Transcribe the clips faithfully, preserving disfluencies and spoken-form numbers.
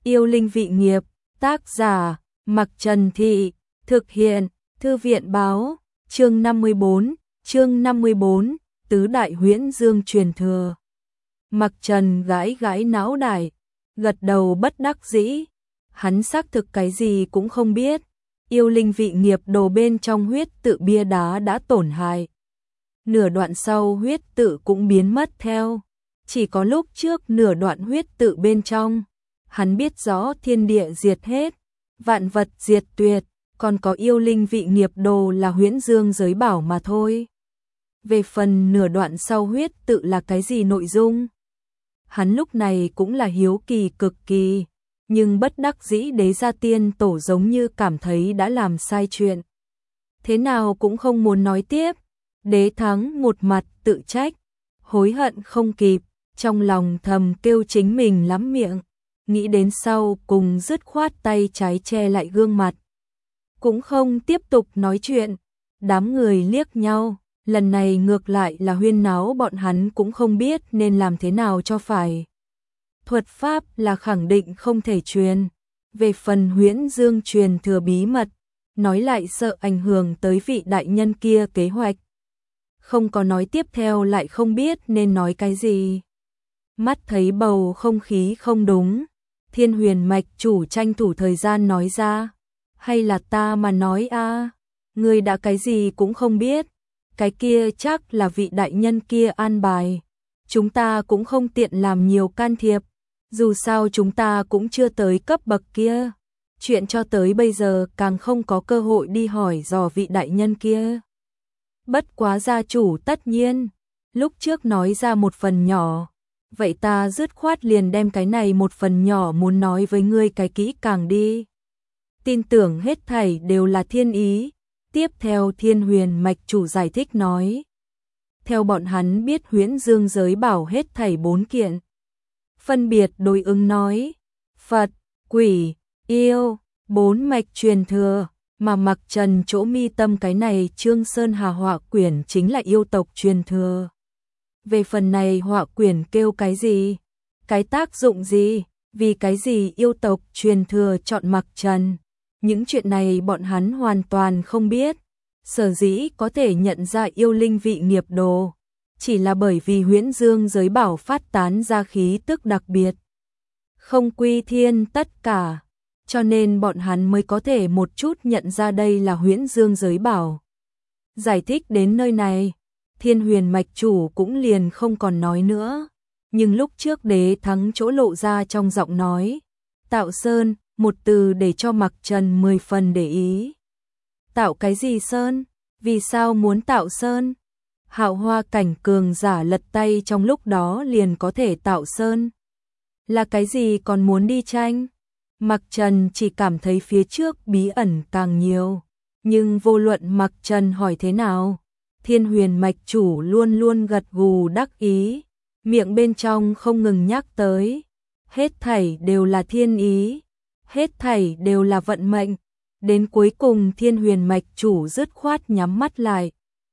Yêu linh vị nghiệp, tác giả, Mặc Trần Thị, thực hiện, Thư viện báo, chương năm mươi bốn, chương năm mươi bốn, Tứ Đại Huyễn Dương truyền thừa. Mặc Trần gãi gãi não đại, gật đầu bất đắc dĩ, hắn xác thực cái gì cũng không biết, yêu linh vị nghiệp đồ bên trong huyết tự bia đá đã tổn hại. Nửa đoạn sau huyết tự cũng biến mất theo, chỉ có lúc trước nửa đoạn huyết tự bên trong, hắn biết rõ thiên địa diệt hết, vạn vật diệt tuyệt, còn có yêu linh vị nghiệp đồ là huyễn dương giới bảo mà thôi. Về phần nửa đoạn sau huyết tự là cái gì nội dung? Hắn lúc này cũng là hiếu kỳ cực kỳ, nhưng bất đắc dĩ Đế Gia Tiên Tổ giống như cảm thấy đã làm sai chuyện. Thế nào cũng không muốn nói tiếp, Đế Thắng một mặt tự trách, hối hận không kịp, trong lòng thầm kêu chính mình lắm miệng, nghĩ đến sau cùng dứt khoát tay trái che lại gương mặt. Cũng không tiếp tục nói chuyện, đám người liếc nhau, lần này ngược lại là huyên náo bọn hắn cũng không biết nên làm thế nào cho phải. Thuật pháp là khẳng định không thể truyền, về phần huyễn dương truyền thừa bí mật, nói lại sợ ảnh hưởng tới vị đại nhân kia kế hoạch. Không có nói tiếp theo lại không biết nên nói cái gì. Mắt thấy bầu không khí không đúng, Thiên Huyền Mạch chủ tranh thủ thời gian nói ra, hay là ta mà nói a, à, ngươi đã cái gì cũng không biết, cái kia chắc là vị đại nhân kia an bài, chúng ta cũng không tiện làm nhiều can thiệp, dù sao chúng ta cũng chưa tới cấp bậc kia, chuyện cho tới bây giờ càng không có cơ hội đi hỏi dò vị đại nhân kia. Bất quá gia chủ tất nhiên, lúc trước nói ra một phần nhỏ, vậy ta dứt khoát liền đem cái này một phần nhỏ muốn nói với ngươi cái kỹ càng đi. Tin tưởng hết thảy đều là thiên ý, tiếp theo Thiên Huyền Mạch chủ giải thích nói. Theo bọn hắn biết huyễn dương giới bảo hết thảy bốn kiện. Phân biệt đối ứng nói, Phật, quỷ, yêu, bốn mạch truyền thừa, mà Mặc Trần chỗ mi tâm cái này Trương Sơn Hà họa quyển chính là yêu tộc truyền thừa. Về phần này họa quyển kêu cái gì? Cái tác dụng gì? Vì cái gì yêu tộc truyền thừa chọn Mặc Trần? Những chuyện này bọn hắn hoàn toàn không biết. Sở dĩ có thể nhận ra yêu linh vị nghiệp đồ, chỉ là bởi vì huyễn dương giới bảo phát tán ra khí tức đặc biệt. Không quy thiên tất cả, cho nên bọn hắn mới có thể một chút nhận ra đây là huyễn dương giới bảo. Giải thích đến nơi này, Thiên Huyền Mạch chủ cũng liền không còn nói nữa, nhưng lúc trước Đế Thắng chỗ lộ ra trong giọng nói, tạo sơn, một từ để cho Mặc Trần mười phần để ý. Tạo cái gì sơn? Vì sao muốn tạo sơn? Hạo hoa cảnh cường giả lật tay trong lúc đó liền có thể tạo sơn. Là cái gì còn muốn đi tranh? Mặc Trần chỉ cảm thấy phía trước bí ẩn càng nhiều, nhưng vô luận Mặc Trần hỏi thế nào, Thiên Huyền Mạch chủ luôn luôn gật gù đắc ý, miệng bên trong không ngừng nhắc tới, hết thảy đều là thiên ý, hết thảy đều là vận mệnh. Đến cuối cùng Thiên Huyền Mạch chủ dứt khoát nhắm mắt lại,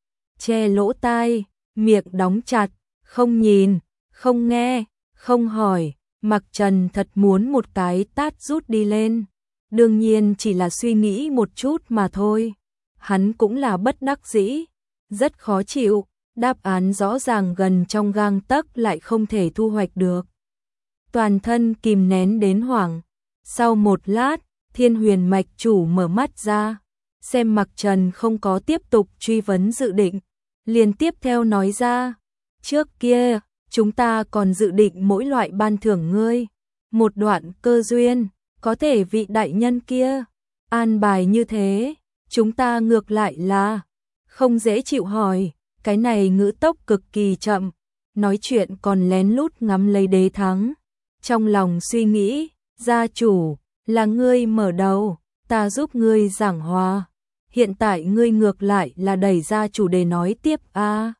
che lỗ tai, miệng đóng chặt, không nhìn, không nghe, không hỏi. Mặc Trần thật muốn một cái tát rút đi lên, đương nhiên chỉ là suy nghĩ một chút mà thôi. Hắn cũng là bất đắc dĩ, rất khó chịu, đáp án rõ ràng gần trong gang tấc lại không thể thu hoạch được. Toàn thân kìm nén đến hoảng, sau một lát, Thiên Huyền Mạch chủ mở mắt ra, xem Mặc Trần không có tiếp tục truy vấn dự định, liền tiếp theo nói ra, trước kia, chúng ta còn dự định mỗi loại ban thưởng ngươi, một đoạn cơ duyên, có thể vị đại nhân kia, an bài như thế, chúng ta ngược lại là, không dễ chịu hỏi, cái này ngữ tốc cực kỳ chậm, nói chuyện còn lén lút ngắm lấy Đế Thắng, trong lòng suy nghĩ, gia chủ, là ngươi mở đầu, ta giúp ngươi giảng hòa, hiện tại ngươi ngược lại là đẩy ra chủ đề nói tiếp a. À.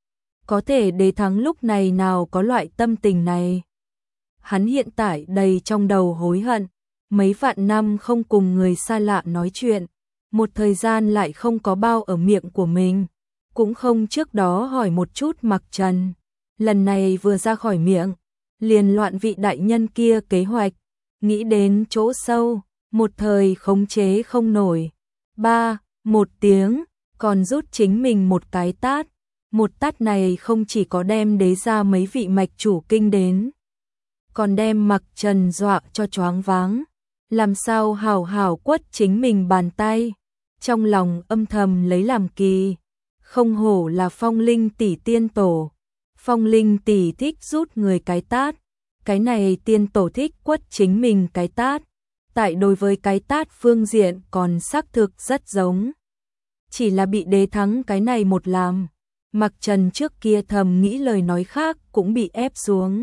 Có thể Đế Thắng lúc này nào có loại tâm tình này. Hắn hiện tại đầy trong đầu hối hận, mấy vạn năm không cùng người xa lạ nói chuyện, một thời gian lại không có bao ở miệng của mình, cũng không trước đó hỏi một chút Mặc Trần. Lần này vừa ra khỏi miệng, liền loạn vị đại nhân kia kế hoạch, nghĩ đến chỗ sâu, một thời khống chế không nổi. Ba, một tiếng, còn rút chính mình một cái tát. Một tát này không chỉ có đem đế ra mấy vị mạch chủ kinh đến, còn đem Mặc Trần dọa cho choáng váng. Làm sao hào hào quất chính mình bàn tay, trong lòng âm thầm lấy làm kỳ. Không hổ là Phong Linh tỷ tiên tổ. Phong Linh tỷ thích rút người cái tát, cái này tiên tổ thích quất chính mình cái tát. Tại đối với cái tát phương diện còn xác thực rất giống. Chỉ là bị đế thắng cái này một làm, Mặc Trần trước kia thầm nghĩ lời nói khác cũng bị ép xuống.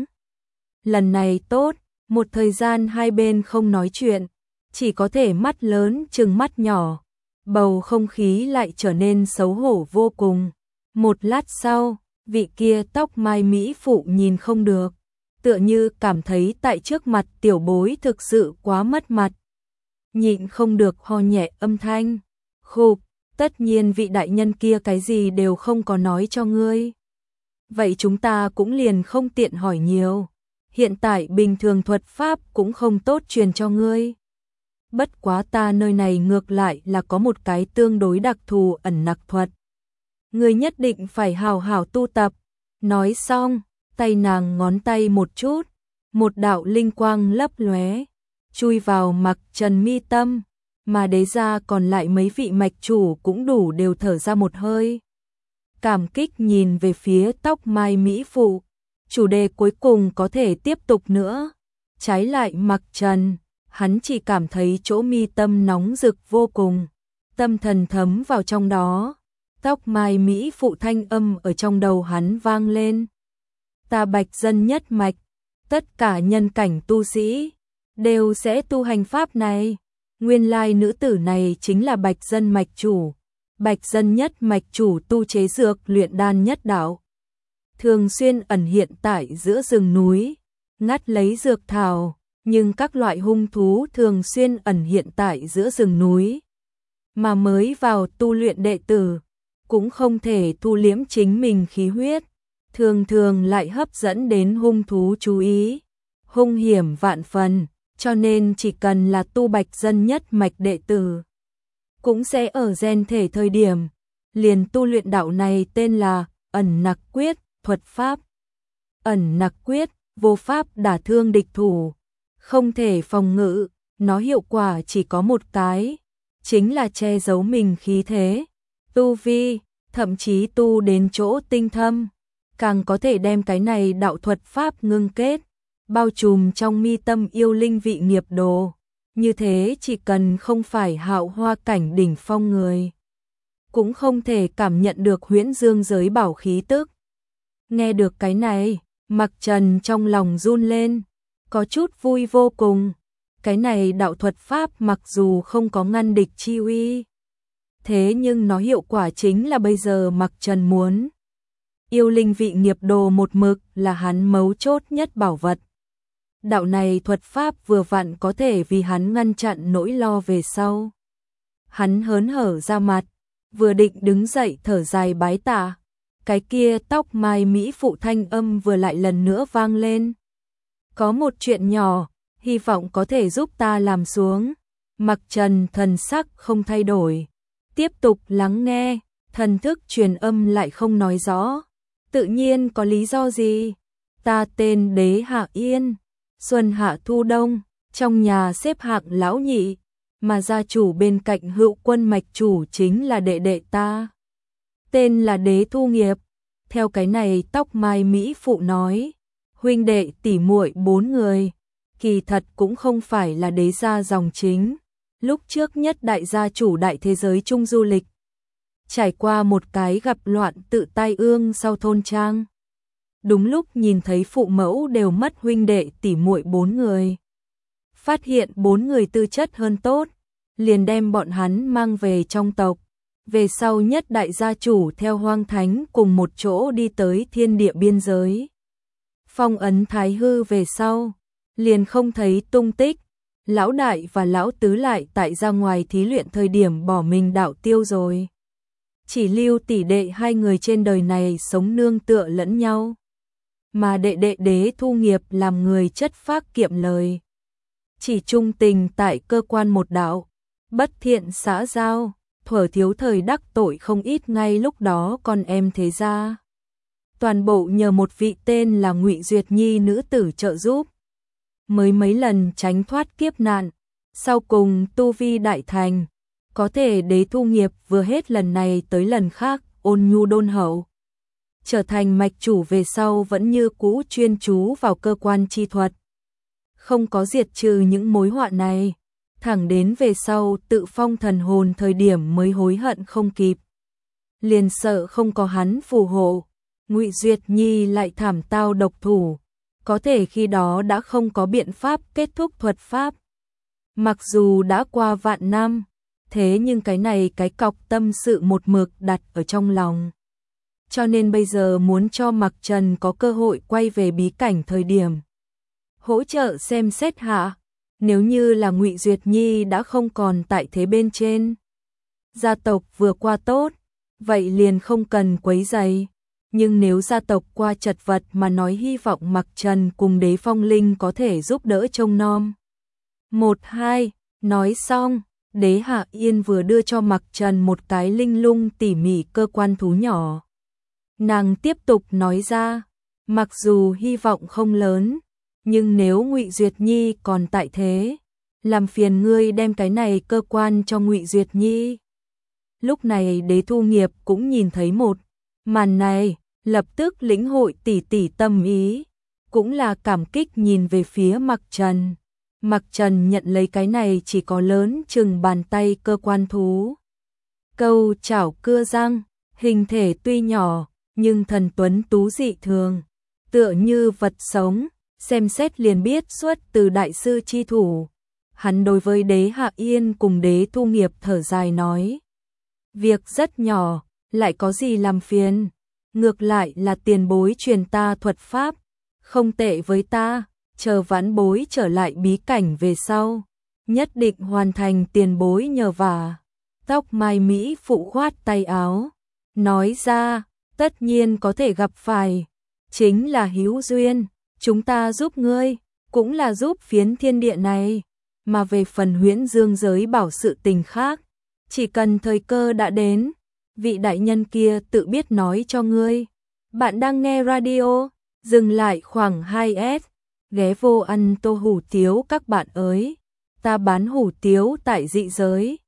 Lần này tốt, một thời gian hai bên không nói chuyện, chỉ có thể mắt lớn chừng mắt nhỏ. Bầu không khí lại trở nên xấu hổ vô cùng. Một lát sau, vị kia tóc mai mỹ phụ nhìn không được, tựa như cảm thấy tại trước mặt tiểu bối thực sự quá mất mặt. Nhịn không được ho nhẹ âm thanh. Khục, tất nhiên vị đại nhân kia cái gì đều không có nói cho ngươi. Vậy chúng ta cũng liền không tiện hỏi nhiều. Hiện tại bình thường thuật pháp cũng không tốt truyền cho ngươi. Bất quá ta nơi này ngược lại là có một cái tương đối đặc thù ẩn nặc thuật. Ngươi nhất định phải hào hào tu tập. Nói xong, tay nàng ngón tay một chút, một đạo linh quang lấp lóe, chui vào Mặc Trần mi tâm, mà đế ra còn lại mấy vị mạch chủ cũng đủ đều thở ra một hơi. Cảm kích nhìn về phía tóc mai mỹ phụ, chủ đề cuối cùng có thể tiếp tục nữa. Trái lại Mặc Trần, hắn chỉ cảm thấy chỗ mi tâm nóng rực vô cùng, tâm thần thấm vào trong đó. Tóc mai mỹ phụ thanh âm ở trong đầu hắn vang lên. Ta Bạch Dân nhất mạch, tất cả nhân cảnh tu sĩ đều sẽ tu hành pháp này. Nguyên lai nữ tử này chính là Bạch Dân mạch chủ. Bạch Dân nhất mạch chủ tu chế dược luyện đan nhất đạo, thường xuyên ẩn hiện tại giữa rừng núi, ngắt lấy dược thảo, nhưng các loại hung thú thường xuyên ẩn hiện tại giữa rừng núi. Mà mới vào tu luyện đệ tử, cũng không thể thu liễm chính mình khí huyết, thường thường lại hấp dẫn đến hung thú chú ý, hung hiểm vạn phần, cho nên chỉ cần là tu Bạch Dân nhất mạch đệ tử, cũng sẽ ở gen thể thời điểm, liền tu luyện đạo này tên là ẩn nặc quyết, thuật pháp. Ẩn nặc quyết, vô pháp đả thương địch thủ, không thể phòng ngự, nó hiệu quả chỉ có một cái, chính là che giấu mình khí thế, tu vi, thậm chí tu đến chỗ tinh thâm, càng có thể đem cái này đạo thuật pháp ngưng kết, bao trùm trong mi tâm yêu linh vị nghiệp đồ. Như thế chỉ cần không phải hạo hoa cảnh đỉnh phong người, cũng không thể cảm nhận được huyễn dương giới bảo khí tức. Nghe được cái này, Mặc Trần trong lòng run lên, có chút vui vô cùng. Cái này đạo thuật pháp mặc dù không có ngăn địch chi uy, thế nhưng nó hiệu quả chính là bây giờ Mặc Trần muốn. Yêu linh vị nghiệp đồ một mực là hắn mấu chốt nhất bảo vật. Đạo này thuật pháp vừa vặn có thể vì hắn ngăn chặn nỗi lo về sau. Hắn hớn hở ra mặt, vừa định đứng dậy thở dài bái tạ, cái kia tóc mai mỹ phụ thanh âm vừa lại lần nữa vang lên. Có một chuyện nhỏ, hy vọng có thể giúp ta làm xuống. Mặc Trần thần sắc không thay đổi, tiếp tục lắng nghe, thần thức truyền âm lại không nói rõ. Tự nhiên có lý do gì? Ta tên Đế Hạ Yên, xuân hạ thu đông, trong nhà xếp hạng lão nhị, mà gia chủ bên cạnh Hữu Quân mạch chủ chính là đệ đệ ta. Tên là Đế Thu Nghiệp. Theo cái này tóc mai mỹ phụ nói, huynh đệ tỷ muội bốn người, kỳ thật cũng không phải là đế gia dòng chính. Lúc trước nhất đại gia chủ đại thế giới chung du lịch, trải qua một cái gặp loạn tự tai ương sau thôn trang. Đúng lúc nhìn thấy phụ mẫu đều mất huynh đệ tỷ muội bốn người. Phát hiện bốn người tư chất hơn tốt, liền đem bọn hắn mang về trong tộc. Về sau nhất đại gia chủ theo Hoang Thánh cùng một chỗ đi tới thiên địa biên giới. Phong ấn Thái Hư về sau, liền không thấy tung tích. Lão đại và lão tứ lại tại ra ngoài thí luyện thời điểm bỏ mình đạo tiêu rồi. Chỉ lưu tỷ đệ hai người trên đời này sống nương tựa lẫn nhau. Mà đệ đệ Đế Thu Nghiệp làm người chất phác kiệm lời. chỉ trung tình tại cơ quan một đạo, bất thiện xã giao, thuở thiếu thời đắc tội không ít ngay lúc đó con em thế gia. Toàn bộ nhờ một vị tên là Ngụy Duyệt Nhi nữ tử trợ giúp, mới mấy lần tránh thoát kiếp nạn, sau cùng tu vi đại thành, có thể Đế Thu Nghiệp vừa hết lần này tới lần khác ôn nhu đôn hậu. Trở thành mạch chủ về sau vẫn như cũ chuyên chú vào cơ quan chi thuật. Không có diệt trừ những mối họa này, thẳng đến về sau tự phong thần hồn thời điểm mới hối hận không kịp. Liền sợ không có hắn phù hộ, Ngụy Duyệt Nhi lại thảm tao độc thủ, có thể khi đó đã không có biện pháp kết thúc thuật pháp. Mặc dù đã qua vạn năm, thế nhưng cái này cái cọc tâm sự một mực đặt ở trong lòng. Cho nên bây giờ muốn cho Mặc Trần có cơ hội quay về bí cảnh thời điểm, hỗ trợ xem xét hạ, nếu như là Ngụy Duyệt Nhi đã không còn tại thế bên trên, gia tộc vừa qua tốt, vậy liền không cần quấy rầy. Nhưng nếu gia tộc qua chật vật mà nói hy vọng Mặc Trần cùng Đế Phong Linh có thể giúp đỡ trông nom. Một hai, nói xong, Đế Hạ Yên vừa đưa cho Mặc Trần một cái linh lung tỉ mỉ cơ quan thú nhỏ. Nàng tiếp tục nói ra, mặc dù hy vọng không lớn, nhưng nếu Ngụy Duyệt Nhi còn tại thế, làm phiền ngươi đem cái này cơ quan cho Ngụy Duyệt Nhi. Lúc này Đế Thu Nghiệp cũng nhìn thấy một màn này, lập tức lĩnh hội tỉ tỉ tâm ý, cũng là cảm kích nhìn về phía Mặc Trần. Mặc Trần nhận lấy cái này chỉ có lớn chừng bàn tay cơ quan thú. Câu chảo cưa răng, hình thể tuy nhỏ, nhưng thần tuấn tú dị thường, tựa như vật sống, xem xét liền biết xuất từ đại sư chi thủ. Hắn đối với Đế Hạ Yên cùng Đế Thu Nghiệp thở dài nói, việc rất nhỏ, lại có gì làm phiền, ngược lại là tiền bối truyền ta thuật pháp, không tệ với ta, chờ vãn bối trở lại bí cảnh về sau, nhất định hoàn thành tiền bối nhờ vả. Tóc mai Mỹ phụ khoát tay áo, nói ra, tất nhiên có thể gặp phải, chính là hữu duyên, chúng ta giúp ngươi, cũng là giúp phiến thiên địa này, mà về phần Huyễn Dương giới bảo sự tình khác, chỉ cần thời cơ đã đến, vị đại nhân kia tự biết nói cho ngươi. Bạn đang nghe radio, dừng lại khoảng hai s, ghé vô ăn tô hủ tiếu các bạn ơi, ta bán hủ tiếu tại dị giới.